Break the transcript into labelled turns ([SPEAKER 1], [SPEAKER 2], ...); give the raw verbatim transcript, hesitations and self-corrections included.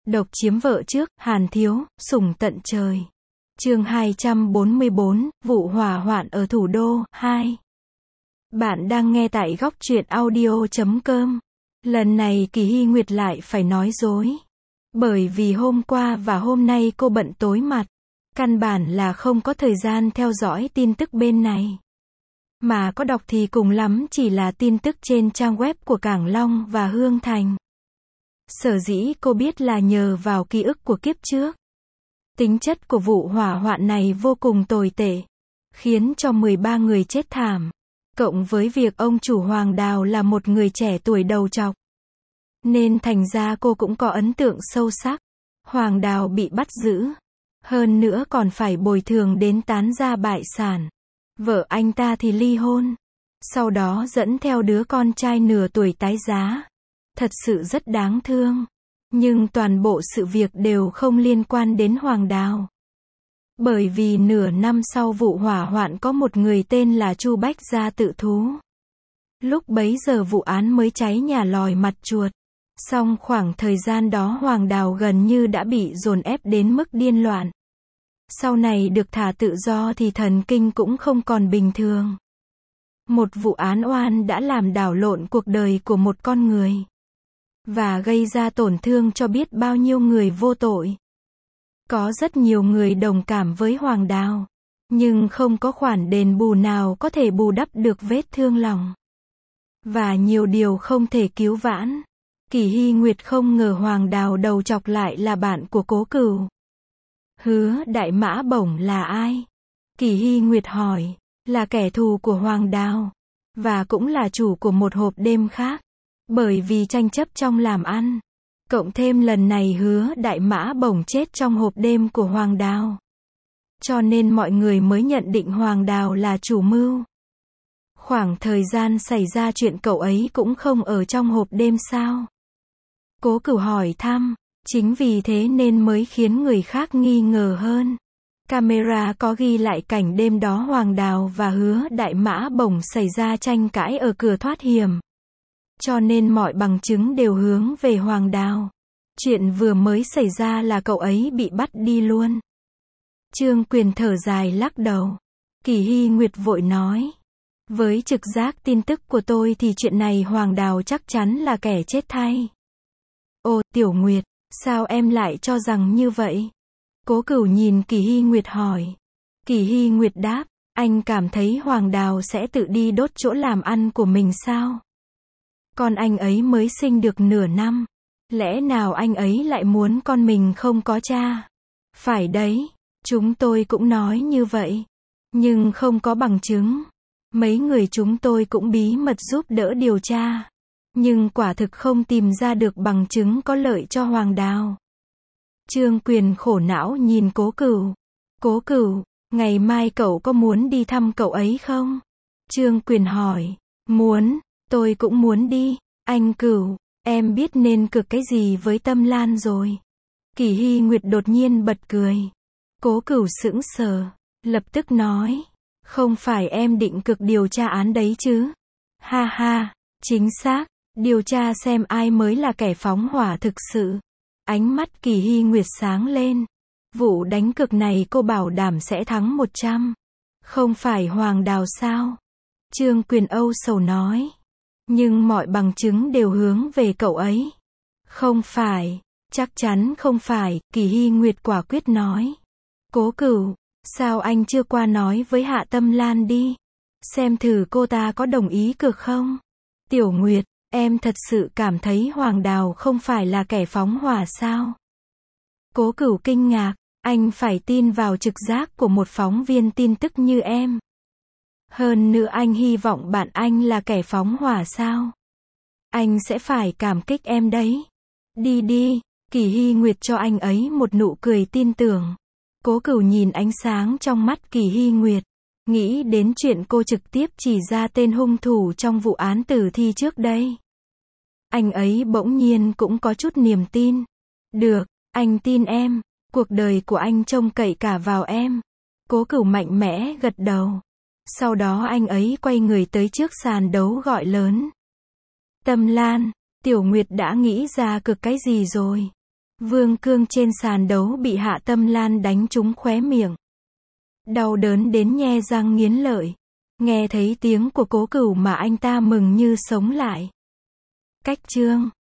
[SPEAKER 1] Độc chiếm vợ trước, Hàn Thiếu, sủng tận trời. Chương hai trăm bốn mươi bốn, vụ hỏa hoạn ở thủ đô, hai. Bạn đang nghe tại góc truyện audio chấm com. Lần này Kỳ Hy Nguyệt lại phải nói dối. Bởi vì hôm qua và hôm nay cô bận tối mặt. Căn bản là không có thời gian theo dõi tin tức bên này. Mà có đọc thì cùng lắm chỉ là tin tức trên trang web của Cảng Long và Hương Thành. Sở dĩ cô biết là nhờ vào ký ức của kiếp trước. Tính chất của vụ hỏa hoạn này vô cùng tồi tệ, khiến cho mười ba người chết thảm. Cộng với việc ông chủ Hoàng Đào là một người trẻ tuổi đầu trọc. Nên thành ra cô cũng có ấn tượng sâu sắc. Hoàng Đào bị bắt giữ. Hơn nữa còn phải bồi thường đến tán gia bại sản. Vợ anh ta thì ly hôn. Sau đó dẫn theo đứa con trai nửa tuổi tái giá. Thật sự rất đáng thương. Nhưng toàn bộ sự việc đều không liên quan đến Hoàng Đào. Bởi vì nửa năm sau vụ hỏa hoạn có một người tên là Chu Bách Gia tự thú. Lúc bấy giờ vụ án mới cháy nhà lòi mặt chuột. Song khoảng thời gian đó Hoàng Đào gần như đã bị dồn ép đến mức điên loạn. Sau này được thả tự do thì thần kinh cũng không còn bình thường. Một vụ án oan đã làm đảo lộn cuộc đời của một con người. Và gây ra tổn thương cho biết bao nhiêu người vô tội. Có rất nhiều người đồng cảm với Hoàng Đào. Nhưng không có khoản đền bù nào có thể bù đắp được vết thương lòng. Và nhiều điều không thể cứu vãn. Kỳ Hy Nguyệt không ngờ Hoàng Đào đầu chọc lại là bạn của Cố Cửu. Hứa Đại Mã Bổng là ai? Kỳ Hy Nguyệt hỏi. Là kẻ thù của Hoàng Đào. Và cũng là chủ của một hộp đêm khác. Bởi vì tranh chấp trong làm ăn. Cộng thêm lần này Hứa Đại Mã Bổng chết trong hộp đêm của Hoàng Đào. Cho nên mọi người mới nhận định Hoàng Đào là chủ mưu. Khoảng thời gian xảy ra chuyện cậu ấy cũng không ở trong hộp đêm sao? Cố Cửu hỏi thăm. Chính vì thế nên mới khiến người khác nghi ngờ hơn. Camera có ghi lại cảnh đêm đó Hoàng Đào và Hứa Đại Mã Bổng xảy ra tranh cãi ở cửa thoát hiểm. Cho nên mọi bằng chứng đều hướng về Hoàng Đào. Chuyện vừa mới xảy ra là cậu ấy bị bắt đi luôn. Trương Quyền thở dài lắc đầu. Kỳ Hy Nguyệt vội nói. Với trực giác tin tức của tôi thì chuyện này Hoàng Đào chắc chắn là kẻ chết thay. Ồ, Tiểu Nguyệt, sao em lại cho rằng như vậy? Cố Cửu nhìn Kỳ Hy Nguyệt hỏi. Kỳ Hy Nguyệt đáp, anh cảm thấy Hoàng Đào sẽ tự đi đốt chỗ làm ăn của mình sao? Con anh ấy mới sinh được nửa năm. Lẽ nào anh ấy lại muốn con mình không có cha? Phải đấy, chúng tôi cũng nói như vậy. Nhưng không có bằng chứng. Mấy người chúng tôi cũng bí mật giúp đỡ điều tra. Nhưng quả thực không tìm ra được bằng chứng có lợi cho Hoàng Đào. Trương Quyền khổ não nhìn Cố Cửu. Cố Cửu, ngày mai cậu có muốn đi thăm cậu ấy không? Trương Quyền hỏi. Muốn, tôi cũng muốn đi. Anh Cửu, em biết nên cực cái gì với Tâm Lan rồi. Kỳ Hy Nguyệt đột nhiên bật cười. Cố Cửu sững sờ, lập tức nói. Không phải em định cực điều tra án đấy chứ? Ha ha, chính xác, điều tra xem ai mới là kẻ phóng hỏa thực sự. Ánh mắt Kỳ Hy Nguyệt sáng lên. Vụ đánh cược này cô bảo đảm sẽ thắng một trăm. Không phải Hoàng Đào sao? Trương Quyền âu sầu nói. Nhưng mọi bằng chứng đều hướng về cậu ấy. Không phải, chắc chắn không phải, Kỳ Hy Nguyệt quả quyết nói. Cố Cửu, sao anh chưa qua nói với Hạ Tâm Lan đi? Xem thử cô ta có đồng ý cược không? Tiểu Nguyệt, em thật sự cảm thấy Hoàng Đào không phải là kẻ phóng hỏa sao? Cố Cửu kinh ngạc, anh phải tin vào trực giác của một phóng viên tin tức như em. Hơn nữa anh hy vọng bạn anh là kẻ phóng hỏa sao? Anh sẽ phải cảm kích em đấy. Đi đi, Kỳ Hy Nguyệt cho anh ấy một nụ cười tin tưởng. Cố Cửu nhìn ánh sáng trong mắt Kỳ Hy Nguyệt. Nghĩ đến chuyện cô trực tiếp chỉ ra tên hung thủ trong vụ án tử thi trước đây. Anh ấy bỗng nhiên cũng có chút niềm tin. Được, anh tin em. Cuộc đời của anh trông cậy cả vào em. Cố Cửu mạnh mẽ gật đầu. Sau đó anh ấy quay người tới trước sàn đấu gọi lớn. Tâm Lan, Tiểu Nguyệt đã nghĩ ra cực cái gì rồi? Vương Cương trên sàn đấu bị Hạ Tâm Lan đánh trúng khóe miệng. Đau đớn đến nhe răng nghiến lợi. Nghe thấy tiếng của Cố Cửu mà anh ta mừng như sống lại. Cách chương